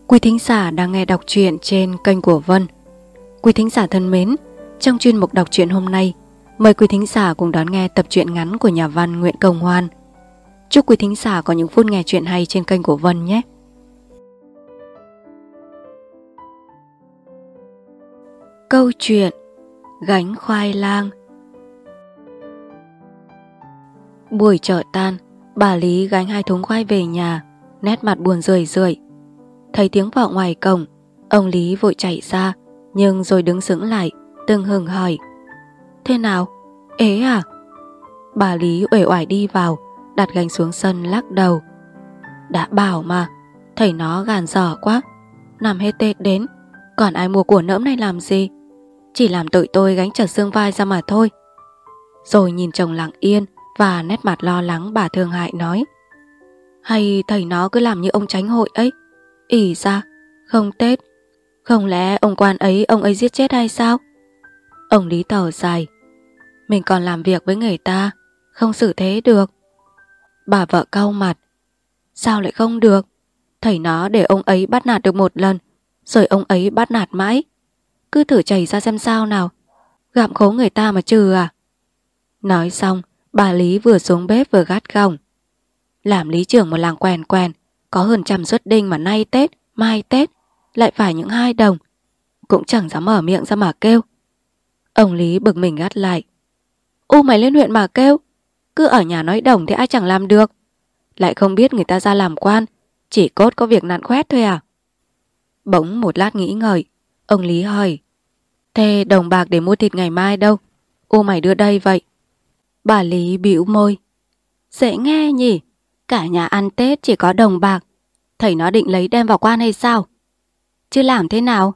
Quý thính giả đang nghe đọc truyện trên kênh của Vân. Quý thính giả thân mến, trong chuyên mục đọc truyện hôm nay, mời quý thính giả cùng đón nghe tập truyện ngắn của nhà văn Nguyễn Công Hoan. Chúc quý thính giả có những phút nghe truyện hay trên kênh của Vân nhé. Câu chuyện Gánh khoai lang. Buổi chợ tan, bà Lý gánh 2 thúng khoai về nhà, nét mặt buồn rười rượi. Thấy tiếng vọng ngoài cổng, ông Lý vội chạy ra, nhưng rồi đứng sững lại, tưng hừng hỏi: "Thế nào? Ế à?" Bà Lý uể oải đi vào, đặt gánh xuống sân lắc đầu: "Đã bảo mà, thầy nó gàn dở quá. Năm hết Tết đến, còn ai mua của nỡm này làm gì? Chỉ làm tụi tôi gánh chật xương vai ra mà thôi." Rồi nhìn chồng lặng yên và nét mặt lo lắng, bà thương hại nói: "Hay thầy nó cứ làm như ông Chánh hội ấy, ỷ ra không Tết, không lẽ ông quan ấy ông ấy giết chết hay sao?" Ông Lý thở dài: "Mình còn làm việc với người ta, không xử thế được." Bà vợ cau mặt: "Sao lại không được? Thầy nó để ông ấy bắt nạt được một lần, rồi ông ấy bắt nạt mãi. Cứ thử chảy ra xem sao nào, gặm khố người ta mà trừ à?" Nói xong, bà Lý vừa xuống bếp vừa gắt gỏng: "Làm lý trưởng một làng quèn quèn, có hơn 100 suất đinh mà nay Tết, mai Tết lại phải những 2 đồng, cũng chẳng dám mở miệng ra mà kêu." Ông Lý bực mình gắt lại: "Ô mày lên huyện mà kêu, cứ ở nhà nói đồng thì ai chẳng làm được. Lại không biết người ta ra làm quan, chỉ cốt có việc nặn khoét thôi à?" Bỗng một lát nghĩ ngợi, ông Lý hỏi: "Thế đồng bạc để mua thịt ngày mai đâu? Ô mày đưa đây vậy." Bà Lý bĩu môi: "Dễ nghe nhỉ, cả nhà ăn Tết chỉ có đồng bạc, thầy nó định lấy đem vào quan hay sao? Chứ làm thế nào?"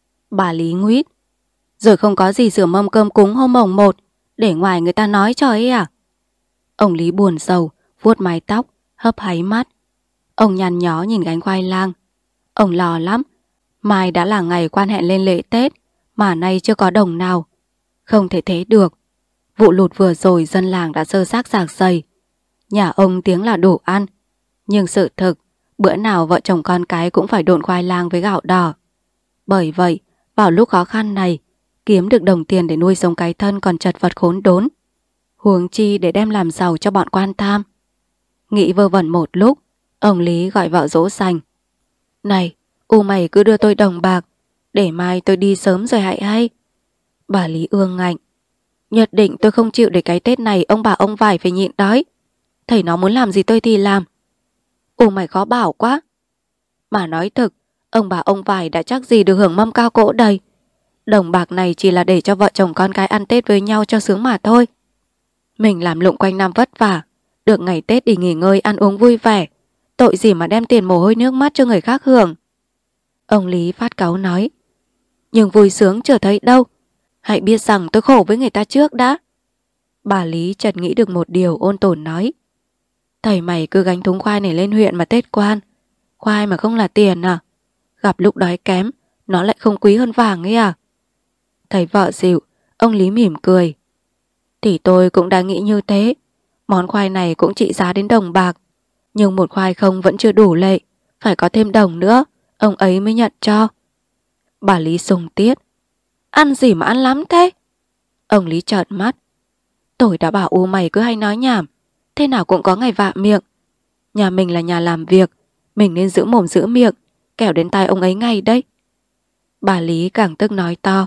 Bà Lý nguýt: "Rồi không có gì rửa mâm cơm cúng hôm mồng 1 để ngoài người ta nói cho ấy à?" Ông Lý buồn rầu, vuốt mái tóc, hấp háy mắt. Ông nhăn nhó nhìn gánh khoai lang. Ông lo lắm, mai đã là ngày quan hẹn lên lễ Tết mà nay chưa có đồng nào. Không thể thế được. Vụ lụt vừa rồi dân làng đã sơ xác rạc rầy. Nhà ông tiếng là đủ ăn, nhưng sự thực bữa nào vợ chồng con cái cũng phải độn khoai lang với gạo đỏ. Bởi vậy, vào lúc khó khăn này, kiếm được đồng tiền để nuôi sống cái thân còn chật vật khốn đốn, huống chi để đem làm giàu cho bọn quan tham. Nghĩ vơ vẩn một lúc, ông Lý gọi vợ dỗ dành: "Này, mày cứ đưa tôi đồng bạc, để mai tôi đi sớm rồi hại hay." Bà Lý ương ngạnh: "Nhất định tôi không chịu để cái Tết này ông bà ông vải phải nhịn đói. Thầy nó muốn làm gì tôi thì làm." Mày khó bảo quá. Mà nói thực, ông bà ông vải đã chắc gì được hưởng mâm cao cỗ đầy. Đồng bạc này chỉ là để cho vợ chồng con cái ăn Tết với nhau cho sướng mà thôi. Mình làm lụng quanh năm vất vả, được ngày Tết đi nghỉ ngơi ăn uống vui vẻ, tội gì mà đem tiền mồ hôi nước mắt cho người khác hưởng." Ông Lý phát cáu nói: "Nhưng vui sướng chưa thấy đâu, hãy biết rằng tôi khổ với người ta trước đã." Bà Lý chợt nghĩ được một điều, ôn tồn nói: "Thầy mày cứ gánh thúng khoai này lên huyện mà Tết quan. Khoai mà không là tiền à? Gặp lúc đói kém, nó lại không quý hơn vàng ấy à?" Thấy vợ dịu, ông Lý mỉm cười: "Thì tôi cũng đã nghĩ như thế. Món khoai này cũng trị giá đến đồng bạc, nhưng một khoai không vẫn chưa đủ lệ, phải có thêm đồng nữa, ông ấy mới nhận cho." Bà Lý sùng tiết: "Ăn gì mà ăn lắm thế?" Ông Lý trợn mắt: "Tôi đã bảo mày cứ hay nói nhảm, thế nào cũng có ngày vạ miệng. Nhà mình là nhà làm việc, mình nên giữ mồm giữ miệng, kẻo đến tai ông ấy ngay đấy." Bà Lý càng tức nói to: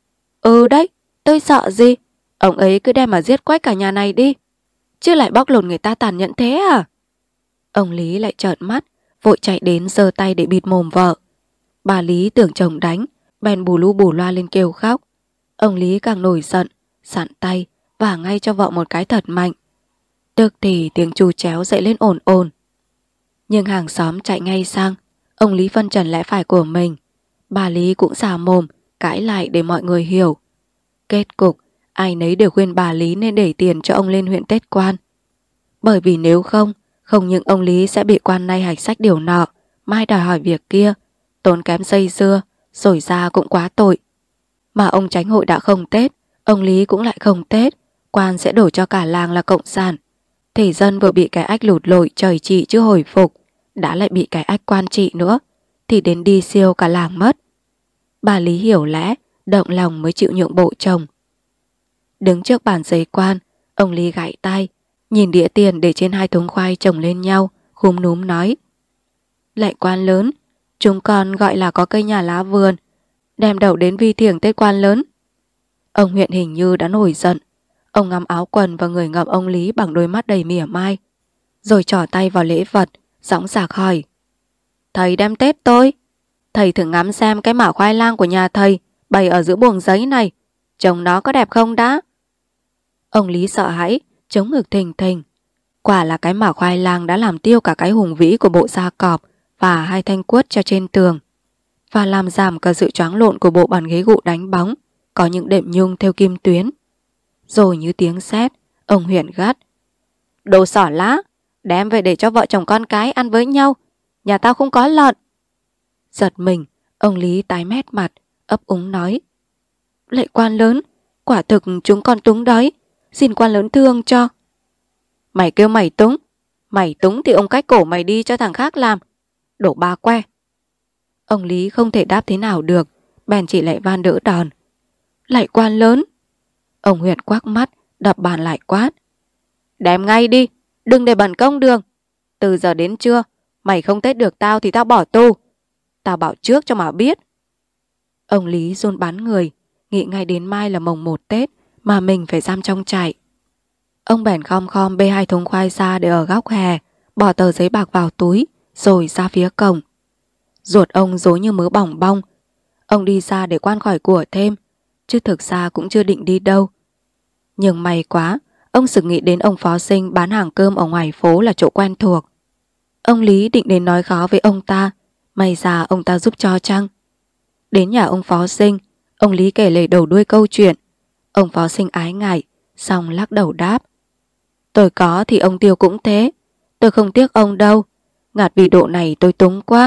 "Ừ đấy, tôi sợ gì? Ông ấy cứ đem mà giết quách cả nhà này đi, chứ lại bóc lột người ta tàn nhẫn thế à?" Ông Lý lại trợn mắt, vội chạy đến giơ tay để bịt mồm vợ. Bà Lý tưởng chồng đánh, bèn bù lu bù loa lên kêu khóc. Ông Lý càng nổi giận, sẵn tay vả ngay cho vợ một cái thật mạnh. Tức thì tiếng chu chéo dậy lên ồn ồn. Nhưng hàng xóm chạy ngay sang, ông Lý phân trần lẽ phải của mình. Bà Lý cũng xà mồm cãi lại để mọi người hiểu. Kết cục, ai nấy đều khuyên bà Lý nên để tiền cho ông lên huyện Tết quan. Bởi vì nếu không những ông Lý sẽ bị quan nay hạch sách điều nọ, mai đòi hỏi việc kia, tốn kém dây dưa, rồi ra cũng quá tội. Mà ông Chánh hội đã không Tết, ông Lý cũng lại không Tết, quan sẽ đổ cho cả làng là cộng sản. Thì dân vừa bị cái ách lụt lội trời trị chưa hồi phục, đã lại bị cái ách quan trị nữa, thì đến đi siêu cả làng mất. Bà Lý hiểu lẽ, động lòng mới chịu nhượng bộ chồng. Đứng trước bàn giấy quan, ông Lý gãi tai, nhìn đĩa tiền để trên 2 thúng khoai chồng lên nhau, khúm núm nói: Lạy quan lớn, chúng con gọi là có cây nhà lá vườn, đem đậu đến vi thiểng Tết quan lớn. Ông huyện hình như đã nổi giận. Ông ngắm áo quần và người ngậm ông Lý bằng đôi mắt đầy mỉa mai, rồi trỏ tay vào lễ vật, dõng dạc hỏi: Thầy đem Tết tôi, thầy thử ngắm xem cái mả khoai lang của nhà thầy bày ở giữa buồng giấy này, trông nó có đẹp không đã? Ông Lý sợ hãi, chống ngực thình thình. Quả là cái mả khoai lang đã làm tiêu cả cái hùng vĩ của bộ da cọp và 2 thanh cuốt cho trên tường, và làm giảm cả sự choáng lộn của bộ bàn ghế gụ đánh bóng, có những đệm nhung theo kim tuyến. Rồi như tiếng sét, ông huyện gắt: Đồ xỏ lá, đem về để cho vợ chồng con cái ăn với nhau, nhà tao không có lợn. Giật mình, ông Lý tái mét mặt, ấp úng nói: Lạy quan lớn, quả thực chúng con túng đói, xin quan lớn thương cho. Mày kêu mày túng thì ông cách cổ mày đi cho thằng khác làm, đổ ba que. Ông Lý không thể đáp thế nào được, bèn chỉ lại van đỡ đòn: Lạy quan lớn. Ông huyện quắc mắt, đập bàn lại quát: Đem ngay đi, đừng để bẩn công đường. Từ giờ đến trưa, mày không tết được tao thì tao bỏ tù. Tao bảo trước cho mà biết. Ông Lý run bắn người, nghĩ ngay đến mai là mồng 1 Tết mà mình phải giam trong trại. Ông bèn khom khom bê 2 thúng khoai ra để ở góc hè, bỏ tờ giấy bạc vào túi, rồi ra phía cổng. Ruột ông rối như mớ bỏng bong. Ông đi ra để quan khỏi của thêm, chứ thực ra cũng chưa định đi đâu. Nhưng may quá, ông sực nghĩ đến ông phó Sinh bán hàng cơm ở ngoài phố là chỗ quen thuộc. Ông Lý định đến nói khó với ông ta, may ra ông ta giúp cho chăng. Đến nhà ông phó Sinh, ông Lý kể lể đầu đuôi câu chuyện. Ông phó Sinh ái ngại, xong lắc đầu đáp: Tôi có thì ông Tiêu cũng thế, tôi không tiếc ông đâu, ngặt vì độ này tôi túng quá.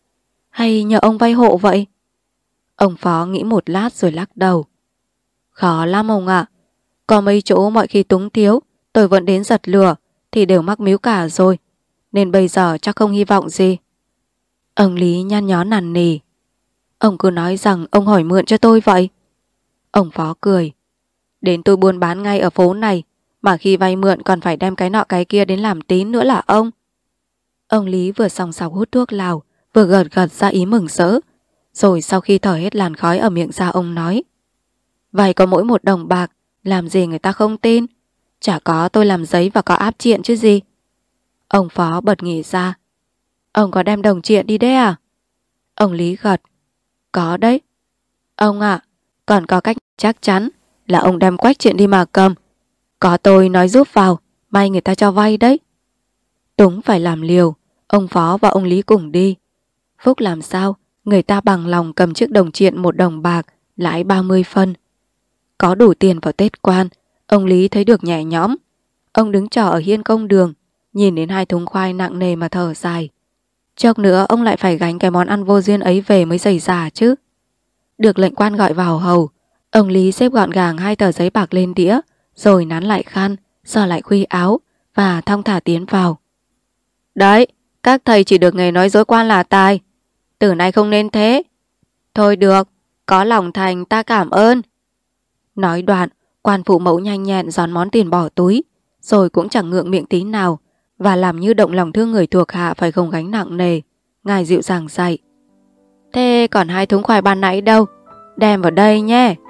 Hay nhờ ông vay hộ vậy? Ông phó nghĩ một lát rồi lắc đầu: Khó lắm ông ạ. Có mấy chỗ mọi khi túng thiếu, tôi vẫn đến giật lửa thì đều mắc míu cả rồi, nên bây giờ chắc không hy vọng gì. Ông Lý nhăn nhó nằn nỉ: Ông cứ nói rằng ông hỏi mượn cho tôi vậy. Ông phó cười: Đến tôi buôn bán ngay ở phố này, mà khi vay mượn còn phải đem cái nọ cái kia đến làm tín nữa là ông. Ông Lý vừa sòng sọc hút thuốc lào, vừa gật gật ra ý mừng rỡ. Rồi sau khi thở hết làn khói ở miệng ra, ông nói: Vay có mỗi 1 đồng bạc, làm gì người ta không tin. Chả có tôi làm giấy và có áp triện chứ gì. Ông phó bật nghỉ ra: Ông có đem đồng triện đi đấy à? Ông Lý gật: Có đấy. Ông ạ, còn có cách chắc chắn là ông đem quách triện đi mà cầm. Có tôi nói giúp vào, may người ta cho vay đấy. Túng phải làm liều, ông phó và ông Lý cùng đi. Phúc làm sao người ta bằng lòng cầm chiếc đồng triện 1 đồng bạc, lãi 30 phân. Có đủ tiền vào Tết quan, ông Lý thấy được nhẹ nhõm. Ông đứng chờ ở hiên công đường, nhìn đến 2 thúng khoai nặng nề mà thở dài. Chốc nữa ông lại phải gánh cái món ăn vô duyên ấy về mới dày dả chứ. Được lệnh quan gọi vào hầu, ông Lý xếp gọn gàng 2 tờ giấy bạc lên đĩa, rồi nắn lại khăn, sờ lại khuy áo và thong thả tiến vào. Đấy, các thầy chỉ được nghề nói dối quan là tài, từ nay không nên thế. Thôi được, có lòng thành ta cảm ơn. Nói đoạn, quan phụ mẫu nhanh nhẹn gión món tiền bỏ túi, rồi cũng chẳng ngượng miệng tí nào, và làm như động lòng thương người thuộc hạ phải không gánh nặng nề. Ngài dịu dàng dạy: Thế còn 2 thúng khoai ban nãy đâu? Đem vào đây nhé.